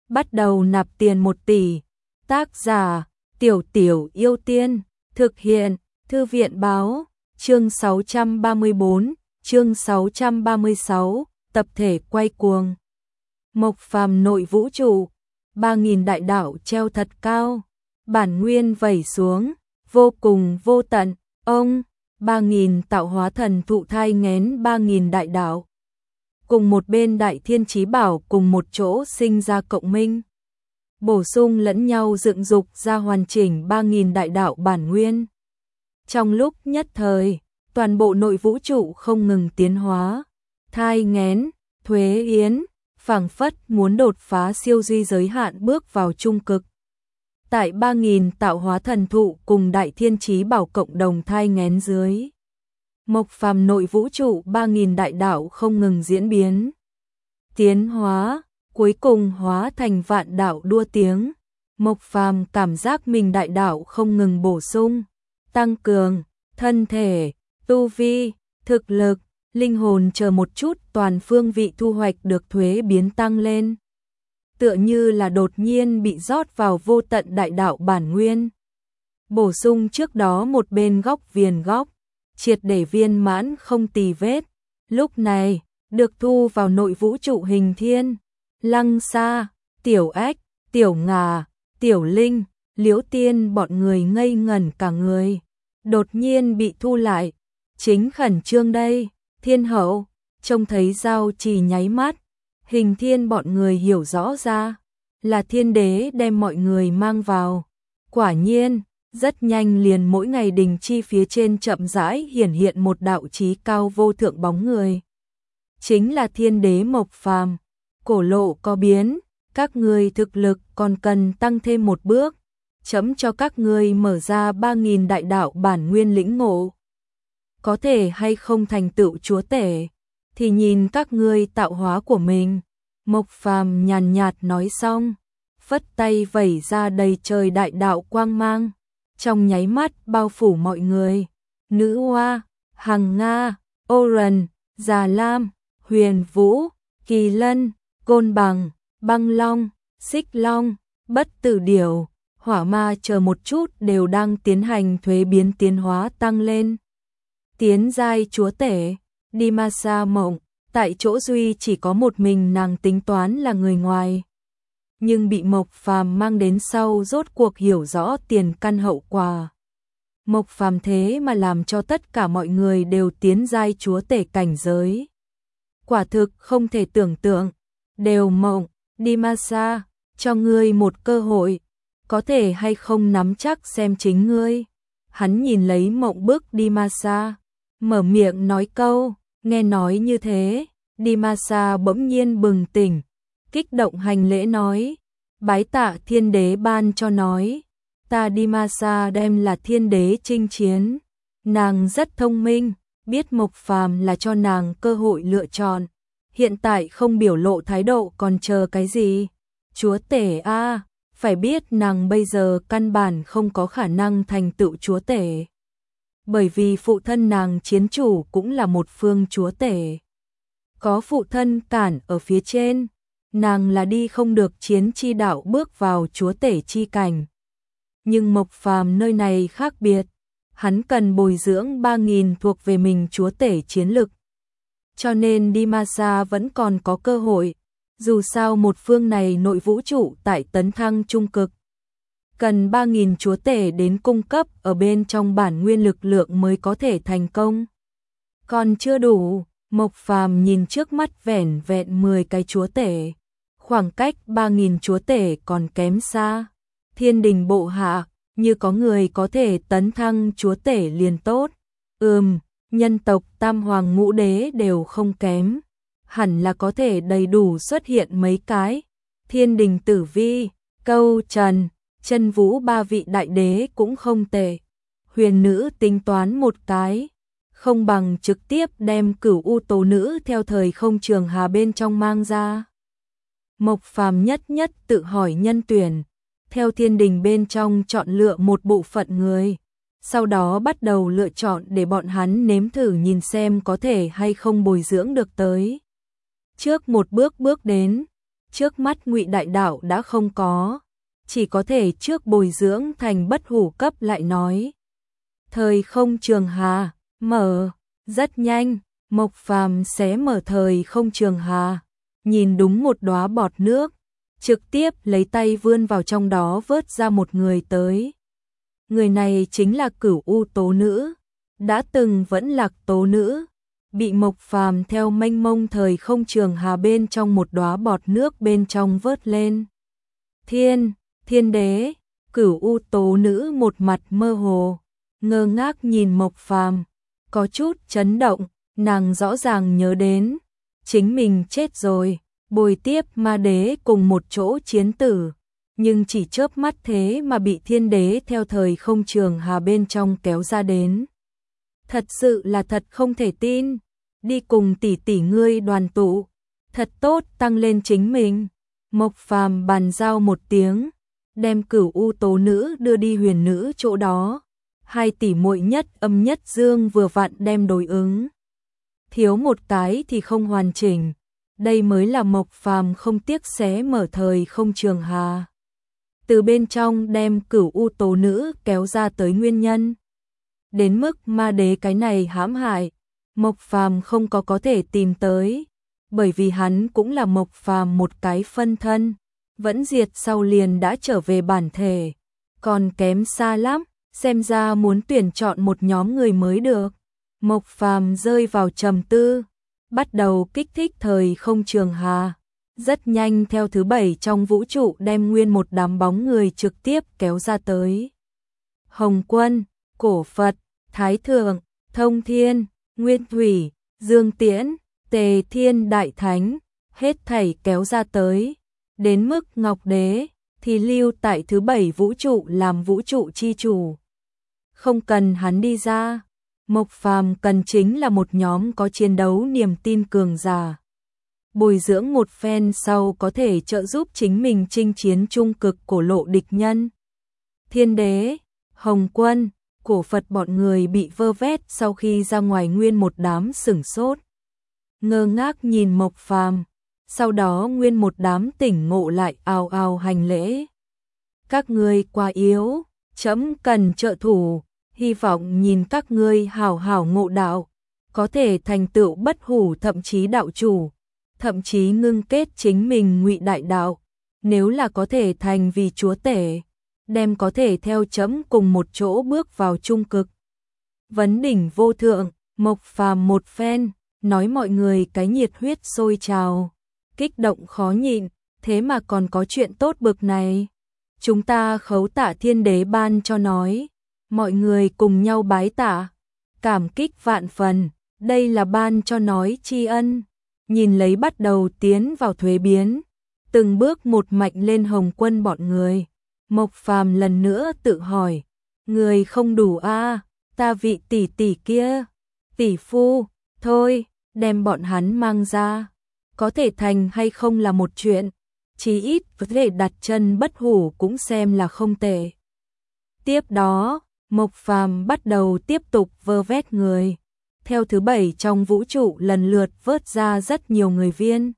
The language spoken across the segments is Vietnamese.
bắt đầu nạp tiền 1 tỷ. Tác giả, Tiểu Tiểu Yêu Tiên, thực hiện, Thư viện báo, chương 634, chương 636, tập thể quay cuồng. Mộc Phàm nội vũ trụ, 3.000 đại đạo treo thật cao, bản nguyên vẩy xuống, vô cùng vô tận, ông, 3.000 tạo hóa thần thụ thai nghén 3.000 đại đạo. Cùng một bên Đại Thiên Chí Bảo cùng một chỗ sinh ra cộng minh, bổ sung lẫn nhau dựng dục ra hoàn chỉnh 3.000 đại đạo bản nguyên. Trong lúc nhất thời, toàn bộ nội vũ trụ không ngừng tiến hóa, thai nghén, thuế yến, phảng phất muốn đột phá siêu duy giới hạn bước vào trung cực. Tại 3.000 tạo hóa thần thụ cùng Đại Thiên Chí Bảo cộng đồng thai nghén dưới, Mộc Phàm nội vũ trụ 3.000 đại đạo không ngừng diễn biến, tiến hóa, cuối cùng hóa thành vạn đạo đua tiếng. Mộc Phàm cảm giác mình đại đạo không ngừng bổ sung, tăng cường, thân thể, tu vi, thực lực, linh hồn chờ một chút toàn phương vị thu hoạch được thuế biến tăng lên. Tựa như là đột nhiên bị rót vào vô tận đại đạo bản nguyên. Bổ sung trước đó một bên góc viền góc, triệt để viên mãn không tì vết. Lúc này, được thu vào nội vũ trụ hình thiên, Lăng Sa, Tiểu Ách, Tiểu Ngà, Tiểu Linh, Liễu Tiên bọn người ngây ngẩn cả người. Đột nhiên bị thu lại, chính khẩn trương đây, Thiên Hậu, trông thấy giao chỉ nháy mắt, hình thiên bọn người hiểu rõ ra, là thiên đế đem mọi người mang vào. Quả nhiên, rất nhanh liền mỗi ngày đình chi phía trên chậm rãi hiển hiện một đạo chí cao vô thượng bóng người. Chính là thiên đế Mộc Phàm. Cổ lộ có biến, các ngươi thực lực còn cần tăng thêm một bước, chấm cho các ngươi mở ra 3.000 đại đạo bản nguyên lĩnh ngộ. Có thể hay không thành tựu chúa tể, thì nhìn các ngươi tạo hóa của mình. Mộc Phàm nhàn nhạt nói xong, phất tay vẩy ra đầy trời đại đạo quang mang, trong nháy mắt bao phủ mọi người. Nữ Hoa, Hằng Nga, Oren, Già Lam, Huyền Vũ, Kỳ Lân, Côn Bằng, Băng Long, Xích Long, Bất Tử Điểu, Hỏa Ma chờ một chút đều đang tiến hành thuế biến tiến hóa tăng lên. Tiến giai chúa tể, Dimasa Mộng, tại chỗ duy chỉ có một mình nàng tính toán là người ngoài. Nhưng bị Mộc Phàm mang đến sau rốt cuộc hiểu rõ tiền căn hậu quả. Mộc Phàm thế mà làm cho tất cả mọi người đều tiến giai chúa tể cảnh giới. Quả thực không thể tưởng tượng. Đều Mộng, Dimasa, cho ngươi một cơ hội, có thể hay không nắm chắc xem chính ngươi. Hắn nhìn lấy Mộng bước Dimasa, mở miệng nói câu, nghe nói như thế, Dimasa bỗng nhiên bừng tỉnh, kích động hành lễ nói, bái tạ thiên đế ban cho nói, ta Dimasa đem là thiên đế chinh chiến. Nàng rất thông minh, biết Mộc Phàm là cho nàng cơ hội lựa chọn. Hiện tại không biểu lộ thái độ còn chờ cái gì? Chúa tể a, phải biết nàng bây giờ căn bản không có khả năng thành tựu chúa tể. Bởi vì phụ thân nàng chiến chủ cũng là một phương chúa tể. Có phụ thân cản ở phía trên, nàng là đi không được chiến chi đạo bước vào chúa tể chi cảnh. Nhưng Mộc Phàm nơi này khác biệt, hắn cần bồi dưỡng 3.000 thuộc về mình chúa tể chiến lực. Cho nên Dimasa vẫn còn có cơ hội, dù sao một phương này nội vũ trụ tại tấn thăng trung cực. Cần 3.000 chúa tể đến cung cấp ở bên trong bản nguyên lực lượng mới có thể thành công. Còn chưa đủ, Mộc Phàm nhìn trước mắt vẻn vẹn 10 cái chúa tể. Khoảng cách 3.000 chúa tể còn kém xa. Thiên đình bộ hạ, như có người có thể tấn thăng chúa tể liền tốt. Nhân tộc Tam Hoàng Ngũ Đế đều không kém, hẳn là có thể đầy đủ xuất hiện mấy cái. Thiên đình Tử Vi, Câu Trần, Chân Vũ ba vị đại đế cũng không tệ. Huyền nữ tính toán một cái, không bằng trực tiếp đem Cửu U Tố Nữ theo thời không trường hà bên trong mang ra. Mộc Phàm nhất tự hỏi nhân tuyển, theo thiên đình bên trong chọn lựa một bộ phận người. Sau đó bắt đầu lựa chọn để bọn hắn nếm thử nhìn xem có thể hay không bồi dưỡng được tới. Trước một bước đến, trước mắt Ngụy Đại Đạo đã không có, chỉ có thể trước bồi dưỡng thành bất hủ cấp lại nói. Thời không trường hà, mở, rất nhanh, Mộc Phàm xé mở thời không trường hà, nhìn đúng một đóa bọt nước, trực tiếp lấy tay vươn vào trong đó vớt ra một người tới. Người này chính là Cửu U Tố Nữ, đã từng vẫn Lạc Tố Nữ, bị Mộc Phàm theo mênh mông thời không trường hà bên trong một đóa bọt nước bên trong vớt lên. Thiên đế, Cửu U Tố Nữ một mặt mơ hồ, ngơ ngác nhìn Mộc Phàm, có chút chấn động, nàng rõ ràng nhớ đến, chính mình chết rồi, bồi tiếp ma đế cùng một chỗ chiến tử, nhưng chỉ chớp mắt thế mà bị thiên đế theo thời không trường hà bên trong kéo ra đến. Thật sự là thật không thể tin, đi cùng tỷ tỷ ngươi đoàn tụ, thật tốt tăng lên chính mình. Mộc Phàm bàn giao một tiếng, đem Cửu U Tố Nữ đưa đi huyền nữ chỗ đó. Hai tỷ muội nhất âm nhất dương vừa vặn đem đối ứng. Thiếu một cái thì không hoàn chỉnh, đây mới là Mộc Phàm không tiếc xé mở thời không trường hà. Từ bên trong đem Cửu U Tố Nữ kéo ra tới nguyên nhân. Đến mức ma đế cái này hãm hại, Mộc Phàm không có thể tìm tới, bởi vì hắn cũng là Mộc Phàm một cái phân thân, vẫn diệt sau liền đã trở về bản thể, còn kém xa lắm, xem ra muốn tuyển chọn một nhóm người mới được. Mộc Phàm rơi vào trầm tư, bắt đầu kích thích thời không trường hà, rất nhanh theo thứ 7 trong vũ trụ đem nguyên một đám bóng người trực tiếp kéo ra tới. Hồng Quân, Cổ Phật, Thái Thượng, Thông Thiên, Nguyên Thủy, Dương Tiễn, Tề Thiên Đại Thánh, hết thảy kéo ra tới. Đến mức Ngọc Đế thì lưu tại thứ 7 vũ trụ làm vũ trụ chi chủ. Không cần hắn đi ra, Mộc Phàm cần chính là một nhóm có chiến đấu niềm tin cường giả. Bồi dưỡng một phen sau có thể trợ giúp chính mình chinh chiến trung cực cổ lộ địch nhân. Thiên Đế, Hồng Quân, Cổ Phật bọn người bị vơ vét sau khi ra ngoài nguyên một đám sửng sốt. Ngơ ngác nhìn Mộc Phàm, sau đó nguyên một đám tỉnh ngộ lại ào ào hành lễ. Các ngươi quá yếu, trẫm cần trợ thủ, hy vọng nhìn các ngươi hảo hảo ngộ đạo, có thể thành tựu bất hủ thậm chí đạo chủ, thậm chí ngưng kết chính mình Ngụy Đại Đạo, nếu là có thể thành vì chúa tể, đem có thể theo trẫm cùng một chỗ bước vào trung cực. Vấn đỉnh vô thượng, Mộc Phàm một phen, nói mọi người cái nhiệt huyết sôi trào, kích động khó nhịn, thế mà còn có chuyện tốt bực này. Chúng ta khấu tạ Thiên Đế ban cho nói, mọi người cùng nhau bái tạ, cảm kích vạn phần, đây là ban cho nói tri ân. Nhìn lấy bắt đầu tiến vào thuế biến, từng bước một mạch lên Hồng Quân bọn người. Mộc Phàm lần nữa tự hỏi, người không đủ a, ta vị tỷ tỷ kia, tỷ phu, thôi, đem bọn hắn mang ra, có thể thành hay không là một chuyện, chí ít có thể đặt chân bất hủ cũng xem là không tệ. Tiếp đó, Mộc Phàm bắt đầu tiếp tục vơ vét người. Theo thứ 7 trong vũ trụ lần lượt vớt ra rất nhiều người viên.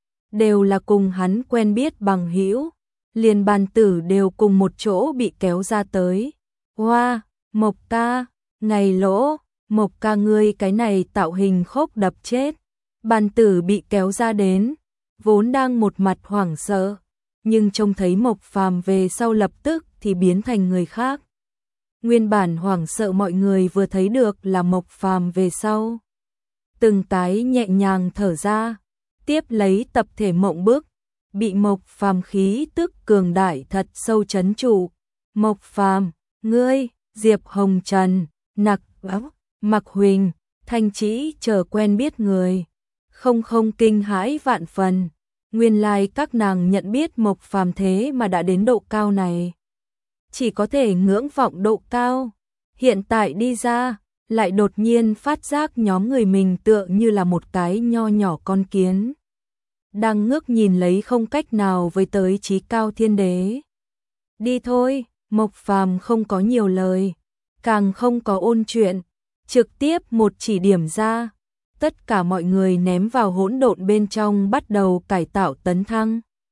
Đều là cùng hắn quen biết bằng hữu, liền bàn tử đều cùng một chỗ bị kéo ra tới. Hoa, Mộc ca, ngày lỗ, Mộc ca ngươi cái này tạo hình khốc đập chết. Bàn tử bị kéo ra đến, vốn đang một mặt hoảng sợ, nhưng trông thấy Mộc Phàm về sau lập tức thì biến thành người khác. Nguyên bản hoảng sợ mọi người vừa thấy được là Mộc Phàm về sau, từng cái nhẹ nhàng thở ra, tiếp lấy tập thể mộng bức, bị Mộc Phàm khí tức cường đại thật sâu chấn trụ. Mộc Phàm, ngươi, Diệp Hồng Trần, Nặc Áo, Mặc Huỳnh, Thanh Trĩ chờ quen biết người, không kinh hãi vạn phần. Nguyên lai các nàng nhận biết Mộc Phàm thế mà đã đến độ cao này, chỉ có thể ngưỡng vọng độ cao. Hiện tại đi ra, lại đột nhiên phát giác nhóm người mình tựa như là một cái nho nhỏ con kiến, đang ngước nhìn lấy không cách nào với tới chí cao Thiên Đế. Đi thôi, Mộc Phàm không có nhiều lời, càng không có ôn chuyện, trực tiếp một chỉ điểm ra, tất cả mọi người ném vào hỗn độn bên trong bắt đầu cải tạo tấn thăng.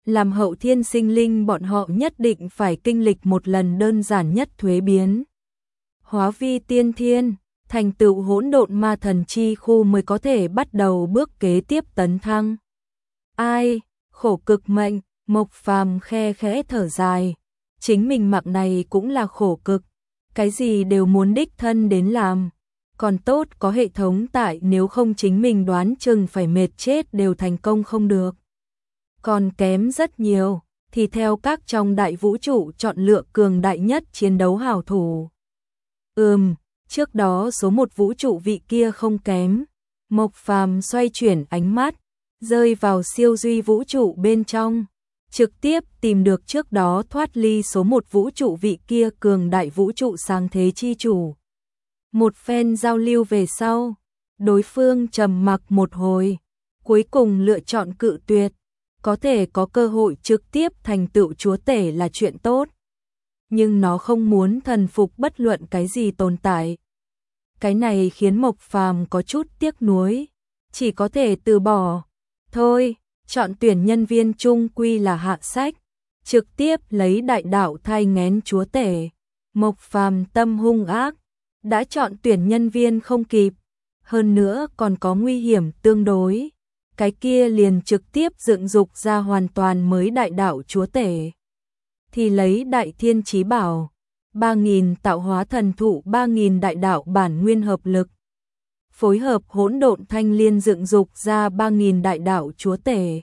làm hậu thiên sinh linh bọn họ nhất định phải kinh lịch một lần đơn giản nhất thuế biến. Hóa vi tiên thiên, thành tựu hỗn độn ma thần chi khu mới có thể bắt đầu bước kế tiếp tấn thăng. Ai, khổ cực mệnh, Mộc Phàm khe khẽ thở dài, chính mình mặc này cũng là khổ cực, cái gì đều muốn đích thân đến làm, còn tốt có hệ thống tại, nếu không chính mình đoán chừng phải mệt chết đều thành công không được. Còn kém rất nhiều, thì theo các trong đại vũ trụ chọn lựa cường đại nhất chiến đấu hảo thủ. Trước đó số một vũ trụ vị kia không kém. Mộc Phàm xoay chuyển ánh mắt, rơi vào siêu duy vũ trụ bên trong, trực tiếp tìm được trước đó thoát ly số một vũ trụ vị kia cường đại vũ trụ sáng thế chi chủ. Một phen giao lưu về sau, đối phương trầm mặc một hồi, cuối cùng lựa chọn cự tuyệt, có thể có cơ hội trực tiếp thành tựu chúa tể là chuyện tốt. Nhưng nó không muốn thần phục bất luận cái gì tồn tại. Cái này khiến Mộc Phàm có chút tiếc nuối, chỉ có thể từ bỏ. Thôi, chọn tuyển nhân viên chung quy là hạ sách, trực tiếp lấy đại đạo thay nghén chúa tể. Mộc Phàm tâm hung ác, đã chọn tuyển nhân viên không kịp, hơn nữa còn có nguy hiểm tương đối. Cái kia liền trực tiếp dựng dục ra hoàn toàn mới đại đạo chúa tể. Thì lấy đại thiên chí bảo, 3.000 tạo hóa thần thụ, 3.000 đại đạo bản nguyên hợp lực, phối hợp hỗn độn thanh liên dựng dục ra 3.000 đại đạo chúa tể.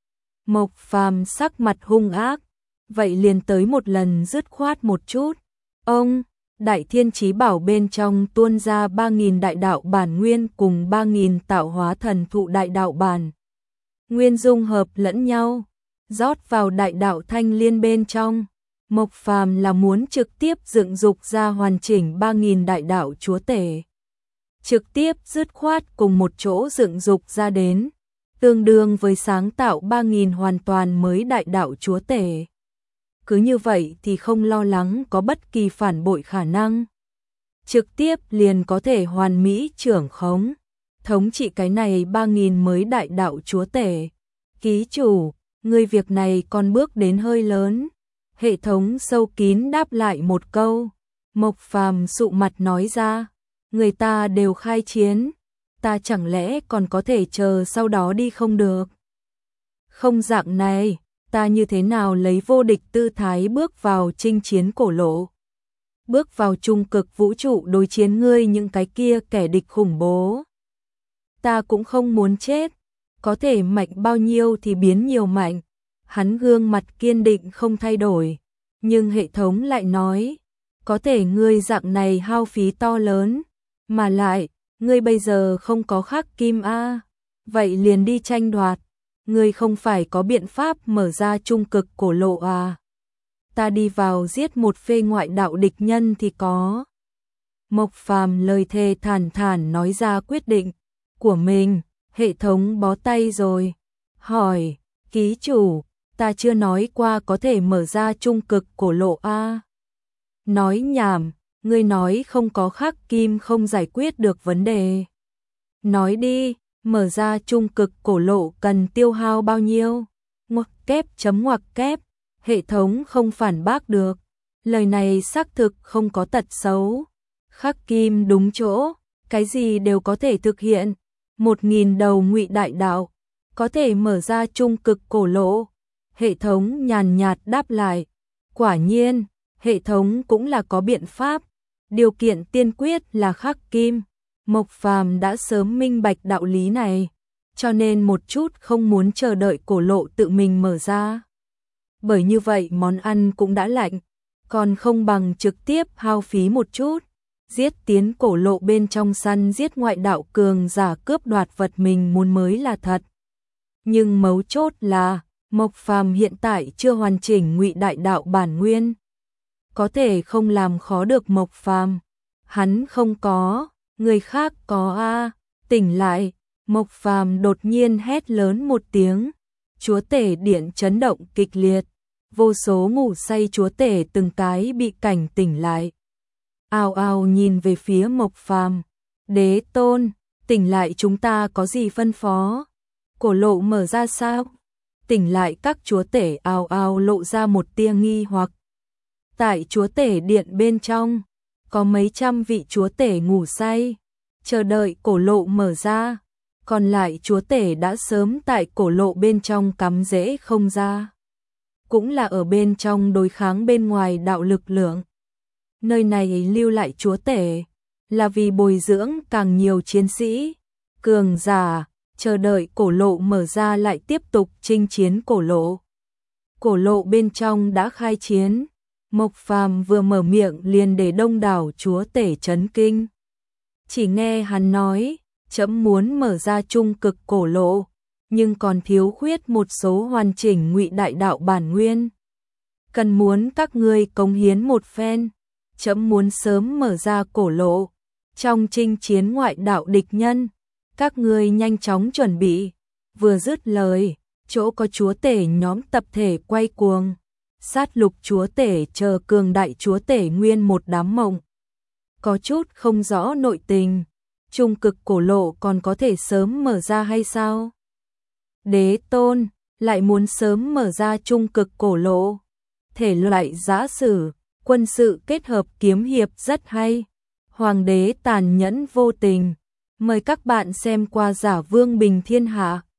Mộc Phàm sắc mặt hung ác, vậy liền tới một lần dứt khoát một chút. Ông, đại thiên chí bảo bên trong tuôn ra 3.000 đại đạo bản nguyên cùng 3.000 tạo hóa thần thụ đại đạo bản nguyên dung hợp lẫn nhau, rót vào đại đạo thanh liên bên trong. Mộc Phàm là muốn trực tiếp dựng dục ra hoàn chỉnh 3.000 đại đạo chúa tể. Trực tiếp dứt khoát cùng một chỗ dựng dục ra đến, tương đương với sáng tạo 3.000 hoàn toàn mới đại đạo chúa tể. Cứ như vậy thì không lo lắng có bất kỳ phản bội khả năng. Trực tiếp liền có thể hoàn mỹ trưởng khống, thống trị cái này 3.000 mới đại đạo chúa tể. Ký chủ, người việc này còn bước đến hơi lớn. Hệ thống sâu kín đáp lại một câu. Mộc Phàm sụ mặt nói ra, người ta đều khai chiến, ta chẳng lẽ còn có thể chờ sau đó đi không được? Không dạng này, ta như thế nào lấy vô địch tư thái bước vào chinh chiến cổ lộ? Bước vào trung cực vũ trụ đối chiến ngươi những cái kia kẻ địch khủng bố. Ta cũng không muốn chết, có thể mạnh bao nhiêu thì biến nhiều mạnh. Hắn gương mặt kiên định không thay đổi, nhưng hệ thống lại nói, có thể ngươi dạng này hao phí to lớn, mà lại, ngươi bây giờ không có khắc kim a, vậy liền đi tranh đoạt, ngươi không phải có biện pháp mở ra trung cực cổ lộ à? Ta đi vào giết một phê ngoại đạo địch nhân thì có. Mộc Phàm lời thề thản thản nói ra quyết định của mình. Hệ thống bó tay rồi, hỏi, ký chủ, ta chưa nói qua có thể mở ra trung cực cổ lộ a. Nói nhảm, ngươi nói không có khắc kim không giải quyết được vấn đề. Nói đi, mở ra trung cực cổ lộ cần tiêu hao bao nhiêu? Ngoặc kép chấm ngoặc kép, hệ thống không phản bác được. Lời này xác thực không có tật xấu. Khắc kim đúng chỗ, cái gì đều có thể thực hiện. 1.000 đầu ngụy đại đạo, có thể mở ra trung cực cổ lộ. Hệ thống nhàn nhạt đáp lại. Quả nhiên, hệ thống cũng là có biện pháp. Điều kiện tiên quyết là khắc kim. Mộc Phàm đã sớm minh bạch đạo lý này, cho nên một chút không muốn chờ đợi cổ lộ tự mình mở ra. Bởi như vậy món ăn cũng đã lạnh, còn không bằng trực tiếp hao phí một chút. Giết tiến cổ lộ bên trong săn giết ngoại đạo cường giả cướp đoạt vật mình muốn mới là thật. Nhưng mấu chốt là, Mộc Phàm hiện tại chưa hoàn chỉnh ngụy đại đạo bản nguyên. Có thể không làm khó được Mộc Phàm. Hắn không có, người khác có a. Tỉnh lại, Mộc Phàm đột nhiên hét lớn một tiếng. Chúa tể điện chấn động kịch liệt. Vô số ngủ say chúa tể từng cái bị cảnh tỉnh lại. Ào ào nhìn về phía Mộc Phàm. Đế tôn, tỉnh lại, chúng ta có gì phân phó? Cổ lộ mở ra sao? tỉnh lại các chúa tể ào ào lộ ra một tia nghi hoặc. Tại chúa tể điện bên trong, có mấy trăm vị chúa tể ngủ say, chờ đợi cổ lộ mở ra, còn lại chúa tể đã sớm tại cổ lộ bên trong cắm rễ không ra. Cũng là ở bên trong đối kháng bên ngoài đạo lực lượng. Nơi này lưu lại chúa tể, là vì bồi dưỡng càng nhiều chiến sĩ, cường giả, chờ đợi cổ lộ mở ra lại tiếp tục chinh chiến cổ lộ. Cổ lộ bên trong đã khai chiến, Mộc Phàm vừa mở miệng liền để đông đảo chúa tể chấn kinh. Chỉ nghe hắn nói, trẫm muốn mở ra trung cực cổ lộ, nhưng còn thiếu khuyết một số hoàn chỉnh ngụy đại đạo bản nguyên. Cần muốn các ngươi cống hiến một phen, trẫm muốn sớm mở ra cổ lộ, trong chinh chiến ngoại đạo địch nhân, các ngươi nhanh chóng chuẩn bị. Vừa dứt lời, chỗ có chúa tể nhóm tập thể quay cuồng, sát lục chúa tể chờ cường đại chúa tể nguyên một đám mộng. Có chút không rõ nội tình, trung cực cổ lộ còn có thể sớm mở ra hay sao? Đế tôn lại muốn sớm mở ra trung cực cổ lộ. Thể loại giã sử, quân sự kết hợp kiếm hiệp rất hay. Hoàng đế tàn nhẫn vô tình. Mời các bạn xem qua Giả Vương Bình Thiên Hạ.